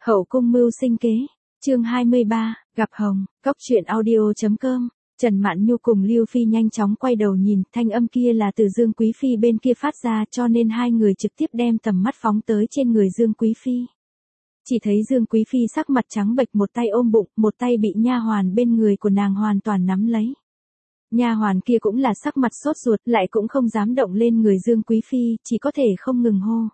Hậu cung mưu sinh kế, chương 23, gặp hồng, cốc truyện audio.com. Trần Mạn Nhu cùng Lưu Phi nhanh chóng quay đầu nhìn, thanh âm kia là từ Dương Quý Phi bên kia phát ra, cho nên hai người trực tiếp đem tầm mắt phóng tới trên người Dương Quý Phi. Chỉ thấy Dương Quý Phi sắc mặt trắng bệch, một tay ôm bụng, một tay bị nha hoàn bên người của nàng hoàn toàn nắm lấy. Nha hoàn kia cũng là sắc mặt sốt ruột, lại cũng không dám động lên người Dương Quý Phi, chỉ có thể không ngừng hô.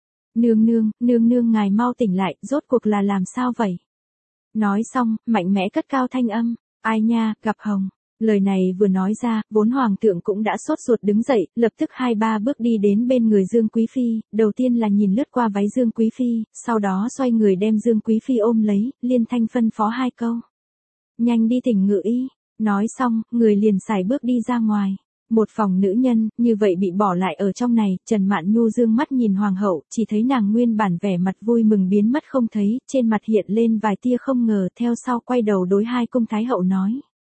Nương nương ngài mau tỉnh lại, rốt cuộc là làm sao vậy? Nói xong, mạnh mẽ cất cao thanh âm, ai nha, gặp hồng. Lời này vừa nói ra, vốn hoàng thượng cũng đã sốt ruột đứng dậy, lập tức 2-3 bước đi đến bên người Dương Quý Phi, đầu tiên là nhìn lướt qua váy Dương Quý Phi, sau đó xoay người đem Dương Quý Phi ôm lấy, liên thanh phân phó 2 câu. Nhanh đi thỉnh ngự y, nói xong, người liền sải bước đi ra ngoài. Một phòng nữ nhân, như vậy bị bỏ lại ở trong này, Trần Mạn Nhu dương mắt nhìn hoàng hậu, chỉ thấy nàng nguyên bản vẻ mặt vui mừng biến mất không thấy, trên mặt hiện lên vài tia không ngờ, theo sau quay đầu đối hai cung thái hậu nói.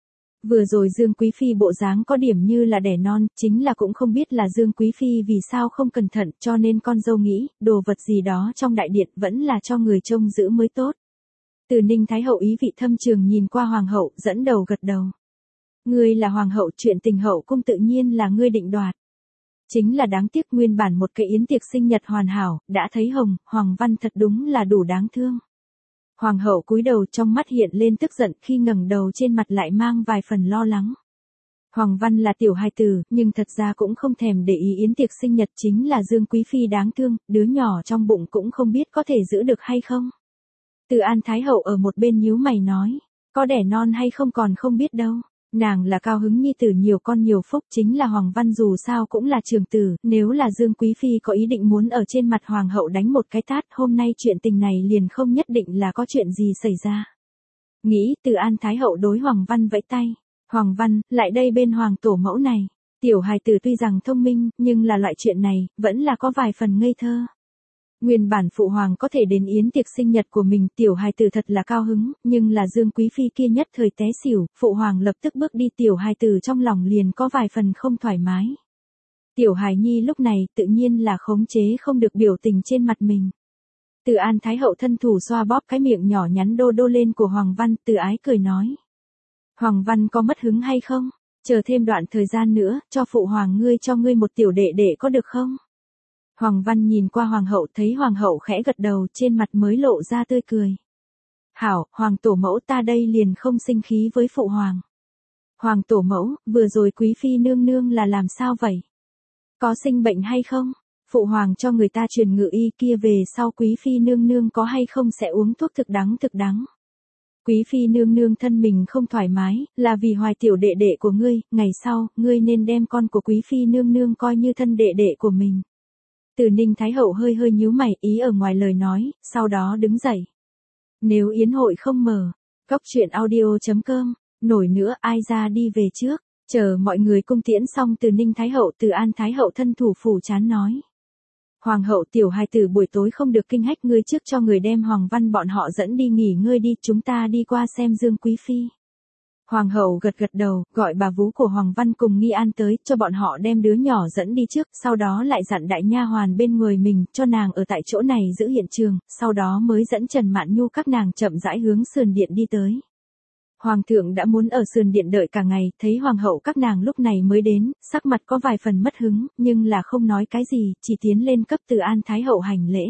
Vừa rồi Dương Quý Phi bộ dáng có điểm như là đẻ non, chính là cũng không biết là Dương Quý Phi vì sao không cẩn thận, cho nên con dâu nghĩ, đồ vật gì đó trong đại điện vẫn là cho người trông giữ mới tốt. Từ Ninh thái hậu ý vị thâm trường nhìn qua hoàng hậu, dẫn đầu gật đầu. Ngươi là hoàng hậu, chuyện tình hậu cung tự nhiên là ngươi định đoạt. Chính là đáng tiếc nguyên bản một cái yến tiệc sinh nhật hoàn hảo, đã thấy hồng, Hoàng Văn thật đúng là đủ đáng thương. Hoàng hậu cúi đầu, trong mắt hiện lên tức giận, khi ngẩng đầu trên mặt lại mang vài phần lo lắng. Hoàng Văn là tiểu hài tử, nhưng thật ra cũng không thèm để ý yến tiệc sinh nhật, chính là Dương Quý Phi đáng thương, đứa nhỏ trong bụng cũng không biết có thể giữ được hay không. Từ An thái hậu ở một bên nhíu mày nói, có đẻ non hay không còn không biết đâu. Nàng là cao hứng nhi tử nhiều con nhiều phúc, chính là Hoàng Văn dù sao cũng là trường tử, nếu là Dương Quý Phi có ý định muốn ở trên mặt hoàng hậu đánh một cái tát, hôm nay chuyện tình này liền không nhất định là có chuyện gì xảy ra. Nghĩ, Từ An thái hậu đối Hoàng Văn vẫy tay, Hoàng Văn, lại đây bên hoàng tổ mẫu này. Tiểu hài tử tuy rằng thông minh, nhưng là loại chuyện này, vẫn là có vài phần ngây thơ. Nguyên bản phụ hoàng có thể đến yến tiệc sinh nhật của mình, tiểu hài tử thật là cao hứng, nhưng là Dương Quý Phi kia nhất thời té xỉu, phụ hoàng lập tức bước đi, tiểu hài tử trong lòng liền có vài phần không thoải mái. Tiểu hài nhi lúc này tự nhiên là khống chế không được biểu tình trên mặt mình. Từ An thái hậu thân thủ xoa bóp cái miệng nhỏ nhắn đô đô lên của Hoàng Văn, từ ái cười nói. Hoàng Văn có mất hứng hay không? Chờ thêm đoạn thời gian nữa, cho phụ hoàng ngươi cho ngươi một tiểu đệ đệ có được không? Hoàng Văn nhìn qua hoàng hậu, thấy hoàng hậu khẽ gật đầu, trên mặt mới lộ ra tươi cười. Hảo, hoàng tổ mẫu, ta đây liền không sinh khí với phụ hoàng. Hoàng tổ mẫu, vừa rồi Quý Phi nương nương là làm sao vậy? Có sinh bệnh hay không? Phụ hoàng cho người ta truyền ngự y kia về sau Quý Phi nương nương có hay không sẽ uống thuốc thực đắng. Quý Phi nương nương thân mình không thoải mái, là vì hoài tiểu đệ đệ của ngươi, ngày sau, ngươi nên đem con của Quý Phi nương nương coi như thân đệ đệ của mình. Từ Ninh thái hậu hơi nhíu mày, ý ở ngoài lời nói, sau đó đứng dậy. Nếu yến hội không mở, cốc truyện audio.com, nổi nữa ai ra đi về trước, chờ mọi người cung tiễn xong Từ Ninh thái hậu, Từ An thái hậu thân thủ phủ chán nói. Hoàng hậu, tiểu hài tử buổi tối không được kinh hách, ngươi trước cho người đem Hoàng Văn bọn họ dẫn đi nghỉ ngơi đi, chúng ta đi qua xem Dương Quý Phi. Hoàng hậu gật đầu, gọi bà vú của Hoàng Văn cùng Nghi An tới, cho bọn họ đem đứa nhỏ dẫn đi trước, sau đó lại dặn đại nha hoàn bên người mình, cho nàng ở tại chỗ này giữ hiện trường, sau đó mới dẫn Trần Mạn Nhu các nàng chậm rãi hướng sườn điện đi tới. Hoàng thượng đã muốn ở sườn điện đợi cả ngày, thấy hoàng hậu các nàng lúc này mới đến, sắc mặt có vài phần mất hứng, nhưng là không nói cái gì, chỉ tiến lên cấp Từ An thái hậu hành lễ.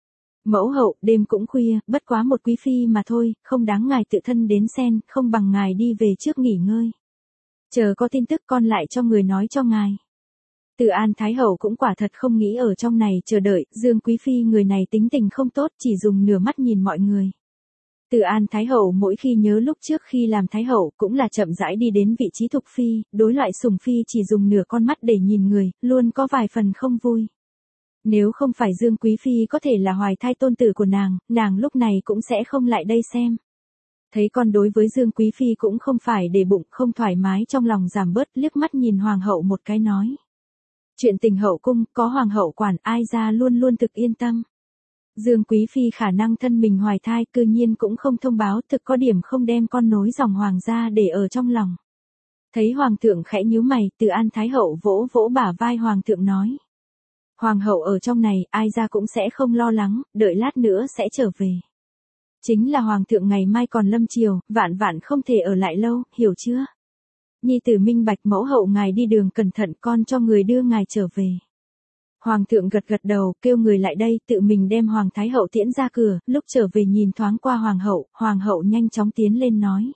Mẫu hậu, đêm cũng khuya, bất quá một quý phi mà thôi, không đáng ngài tự thân đến xen, không bằng ngài đi về trước nghỉ ngơi. Chờ có tin tức con lại cho người nói cho ngài. Từ An thái hậu cũng quả thật không nghĩ ở trong này chờ đợi, Dương Quý Phi người này tính tình không tốt, chỉ dùng nửa mắt nhìn mọi người. Từ An thái hậu mỗi khi nhớ lúc trước khi làm thái hậu, cũng là chậm rãi đi đến vị trí thục phi, đối loại sủng phi chỉ dùng nửa con mắt để nhìn người, luôn có vài phần không vui. Nếu không phải Dương Quý Phi có thể là hoài thai tôn tử của nàng lúc này cũng sẽ không lại đây xem. Thấy con đối với Dương Quý Phi cũng không phải để bụng, không thoải mái trong lòng giảm bớt, liếc mắt nhìn hoàng hậu một cái nói. Chuyện tình hậu cung, có hoàng hậu quản, ai ra luôn luôn thực yên tâm. Dương Quý Phi khả năng thân mình hoài thai, cư nhiên cũng không thông báo, thực có điểm không đem con nối dòng hoàng gia để ở trong lòng. Thấy hoàng thượng khẽ nhíu mày, Từ An thái hậu vỗ vỗ bả vai hoàng thượng nói. Hoàng hậu ở trong này, ai ra cũng sẽ không lo lắng, đợi lát nữa sẽ trở về. Chính là hoàng thượng ngày mai còn lâm triều, vạn vạn không thể ở lại lâu, hiểu chưa? Nhi tử minh bạch, mẫu hậu ngài đi đường cẩn thận, con cho người đưa ngài trở về. Hoàng thượng gật gật đầu, kêu người lại đây, tự mình đem hoàng thái hậu tiễn ra cửa, lúc trở về nhìn thoáng qua hoàng hậu nhanh chóng tiến lên nói.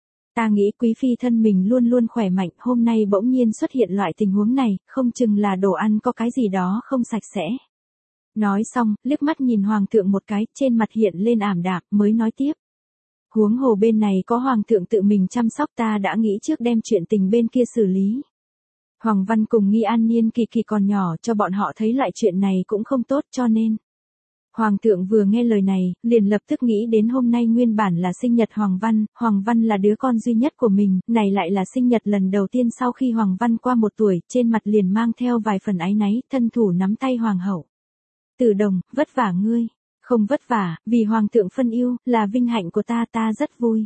Ta nghĩ quý phi thân mình luôn luôn khỏe mạnh, hôm nay bỗng nhiên xuất hiện loại tình huống này, không chừng là đồ ăn có cái gì đó không sạch sẽ. Nói xong, liếc mắt nhìn hoàng thượng một cái, trên mặt hiện lên ảm đạm, mới nói tiếp. Huống hồ bên này có hoàng thượng tự mình chăm sóc, ta đã nghĩ trước đem chuyện tình bên kia xử lý. Hoàng Văn cùng Nghi An niên kỳ kỳ còn nhỏ, cho bọn họ thấy loại chuyện này cũng không tốt, cho nên. Hoàng thượng vừa nghe lời này, liền lập tức nghĩ đến hôm nay nguyên bản là sinh nhật Hoàng Văn là đứa con duy nhất của mình, này lại là sinh nhật lần đầu tiên sau khi Hoàng Văn qua 1 tuổi, trên mặt liền mang theo vài phần áy náy, thân thủ nắm tay hoàng hậu. Từ Đồng, vất vả ngươi. Không vất vả, vì hoàng thượng phân yêu, là vinh hạnh của ta, ta rất vui.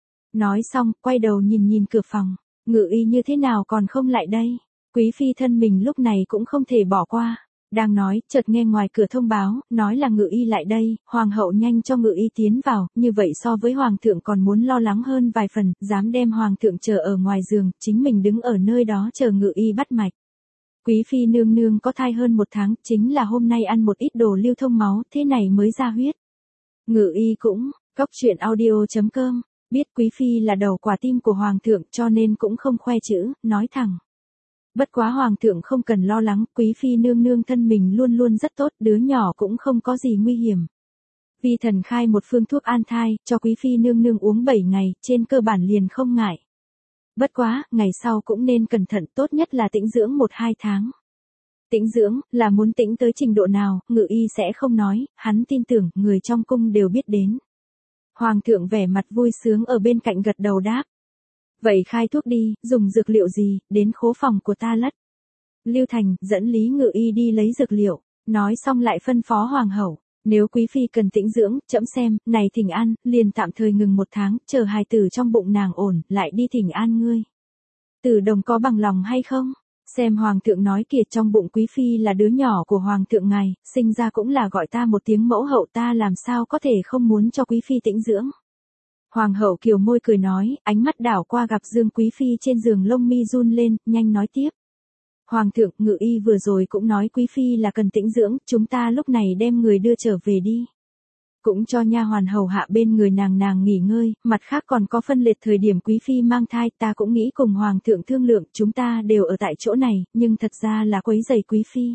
Nói xong, quay đầu nhìn cửa phòng, Ngự Y như thế nào còn không lại đây? Quý phi thân mình lúc này cũng không thể bỏ qua. Đang nói, chợt nghe ngoài cửa thông báo, nói là Ngự Y lại đây, hoàng hậu nhanh cho Ngự Y tiến vào, như vậy so với hoàng thượng còn muốn lo lắng hơn vài phần, dám đem hoàng thượng chờ ở ngoài giường, chính mình đứng ở nơi đó chờ Ngự Y bắt mạch. Quý phi nương nương có thai hơn 1 tháng, chính là hôm nay ăn một ít đồ lưu thông máu, thế này mới ra huyết. Ngự Y cũng, cóc truyện audio.com, biết quý phi là đầu quả tim của hoàng thượng cho nên cũng không khoe chữ, nói thẳng. Bất quá hoàng thượng không cần lo lắng, quý phi nương nương thân mình luôn luôn rất tốt, đứa nhỏ cũng không có gì nguy hiểm. Vi thần khai một phương thuốc an thai, cho quý phi nương nương uống 7 ngày, trên cơ bản liền không ngại. Bất quá, ngày sau cũng nên cẩn thận, tốt nhất là tĩnh dưỡng 1-2 tháng. Tĩnh dưỡng, là muốn tĩnh tới trình độ nào, Ngự Y sẽ không nói, hắn tin tưởng, người trong cung đều biết đến. Hoàng thượng vẻ mặt vui sướng ở bên cạnh gật đầu đáp. Vậy khai thuốc đi, dùng dược liệu gì, đến khố phòng của ta lất. Lưu Thành, dẫn Lý Ngự Y đi lấy dược liệu, nói xong lại phân phó hoàng hậu. Nếu quý phi cần tĩnh dưỡng, trẫm xem, này thỉnh an, liền tạm thời ngừng 1 tháng, chờ hài tử trong bụng nàng ổn, lại đi thỉnh an ngươi. Từ Đồng có bằng lòng hay không? Xem hoàng thượng nói kìa, trong bụng quý phi là đứa nhỏ của hoàng thượng ngài, sinh ra cũng là gọi ta một tiếng mẫu hậu, ta làm sao có thể không muốn cho quý phi tĩnh dưỡng. Hoàng hậu kiều môi cười nói, ánh mắt đảo qua gặp Dương quý phi trên giường, lông mi run lên, nhanh nói tiếp. Hoàng thượng, Ngự Y vừa rồi cũng nói quý phi là cần tĩnh dưỡng, chúng ta lúc này đem người đưa trở về đi. Cũng cho nha hoàn hầu hạ bên người nàng nghỉ ngơi, mặt khác còn có phân liệt thời điểm quý phi mang thai, ta cũng nghĩ cùng hoàng thượng thương lượng, chúng ta đều ở tại chỗ này, nhưng thật ra là quấy rầy quý phi.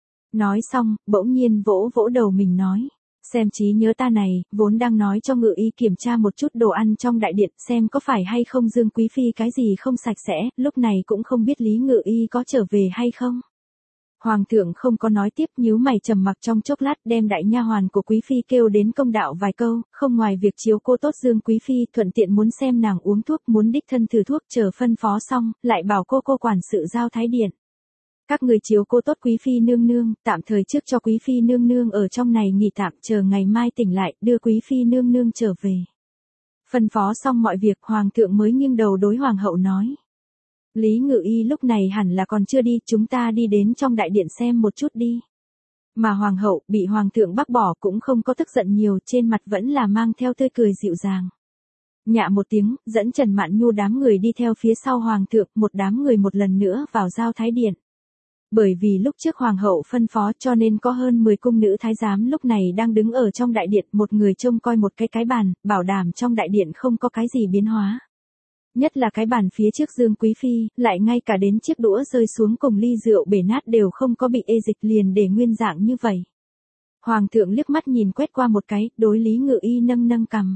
Nói xong, bỗng nhiên vỗ vỗ đầu mình nói. Xem trí nhớ ta này, vốn đang nói cho Ngự Y kiểm tra một chút đồ ăn trong đại điện, xem có phải hay không Dương quý phi cái gì không sạch sẽ, lúc này cũng không biết Lý Ngự Y có trở về hay không. Hoàng thượng không có nói tiếp, nhíu mày trầm mặc trong chốc lát, đem đại nha hoàn của quý phi kêu đến công đạo vài câu, không ngoài việc chiếu cô tốt Dương quý phi, thuận tiện muốn xem nàng uống thuốc, muốn đích thân thử thuốc, chờ phân phó xong, lại bảo cô quản sự giao thái điện. Các người chiếu cô tốt quý phi nương nương, tạm thời trước cho quý phi nương nương ở trong này nghỉ tạm, chờ ngày mai tỉnh lại, đưa quý phi nương nương trở về. Phân phó xong mọi việc, hoàng thượng mới nghiêng đầu đối hoàng hậu nói. Lý Ngự Y lúc này hẳn là còn chưa đi, chúng ta đi đến trong đại điện xem một chút đi. Mà hoàng hậu, bị hoàng thượng bác bỏ cũng không có tức giận nhiều, trên mặt vẫn là mang theo tươi cười dịu dàng. Nhạ một tiếng, dẫn Trần Mạn Nhu đám người đi theo phía sau hoàng thượng, một đám người một lần nữa vào giao thái điện. Bởi vì lúc trước hoàng hậu phân phó cho nên có hơn 10 cung nữ thái giám lúc này đang đứng ở trong đại điện, một người trông coi một cái bàn, bảo đảm trong đại điện không có cái gì biến hóa. Nhất là cái bàn phía trước Dương quý phi, lại ngay cả đến chiếc đũa rơi xuống cùng ly rượu bể nát đều không có bị ê dịch, liền để nguyên dạng như vậy. Hoàng thượng liếc mắt nhìn quét qua một cái, đối Lý Ngự Y nâng cằm.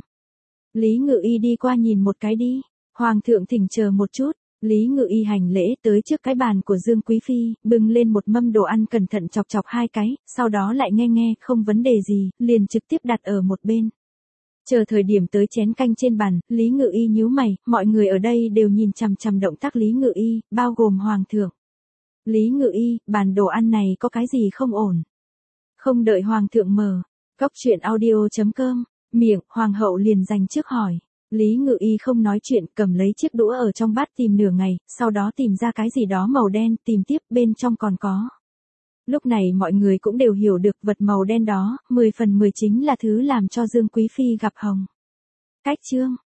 Lý Ngự Y đi qua nhìn một cái đi. Hoàng thượng thỉnh chờ một chút. Lý Ngự Y hành lễ tới trước cái bàn của Dương quý phi, bưng lên một mâm đồ ăn, cẩn thận chọc 2 cái, sau đó lại nghe không vấn đề gì, liền trực tiếp đặt ở một bên. Chờ thời điểm tới chén canh trên bàn, Lý Ngự Y nhíu mày, mọi người ở đây đều nhìn chằm chằm động tác Lý Ngự Y, bao gồm hoàng thượng. Lý Ngự Y, bàn đồ ăn này có cái gì không ổn? Không đợi hoàng thượng mở, cóc truyện audio.com, miệng, hoàng hậu liền dành trước hỏi. Lý Ngự Y không nói chuyện, cầm lấy chiếc đũa ở trong bát tìm nửa ngày, sau đó tìm ra cái gì đó màu đen, tìm tiếp, bên trong còn có. Lúc này mọi người cũng đều hiểu được vật màu đen đó, 10 phần 10 chính là thứ làm cho Dương Quý Phi gặp hồng. Cách chương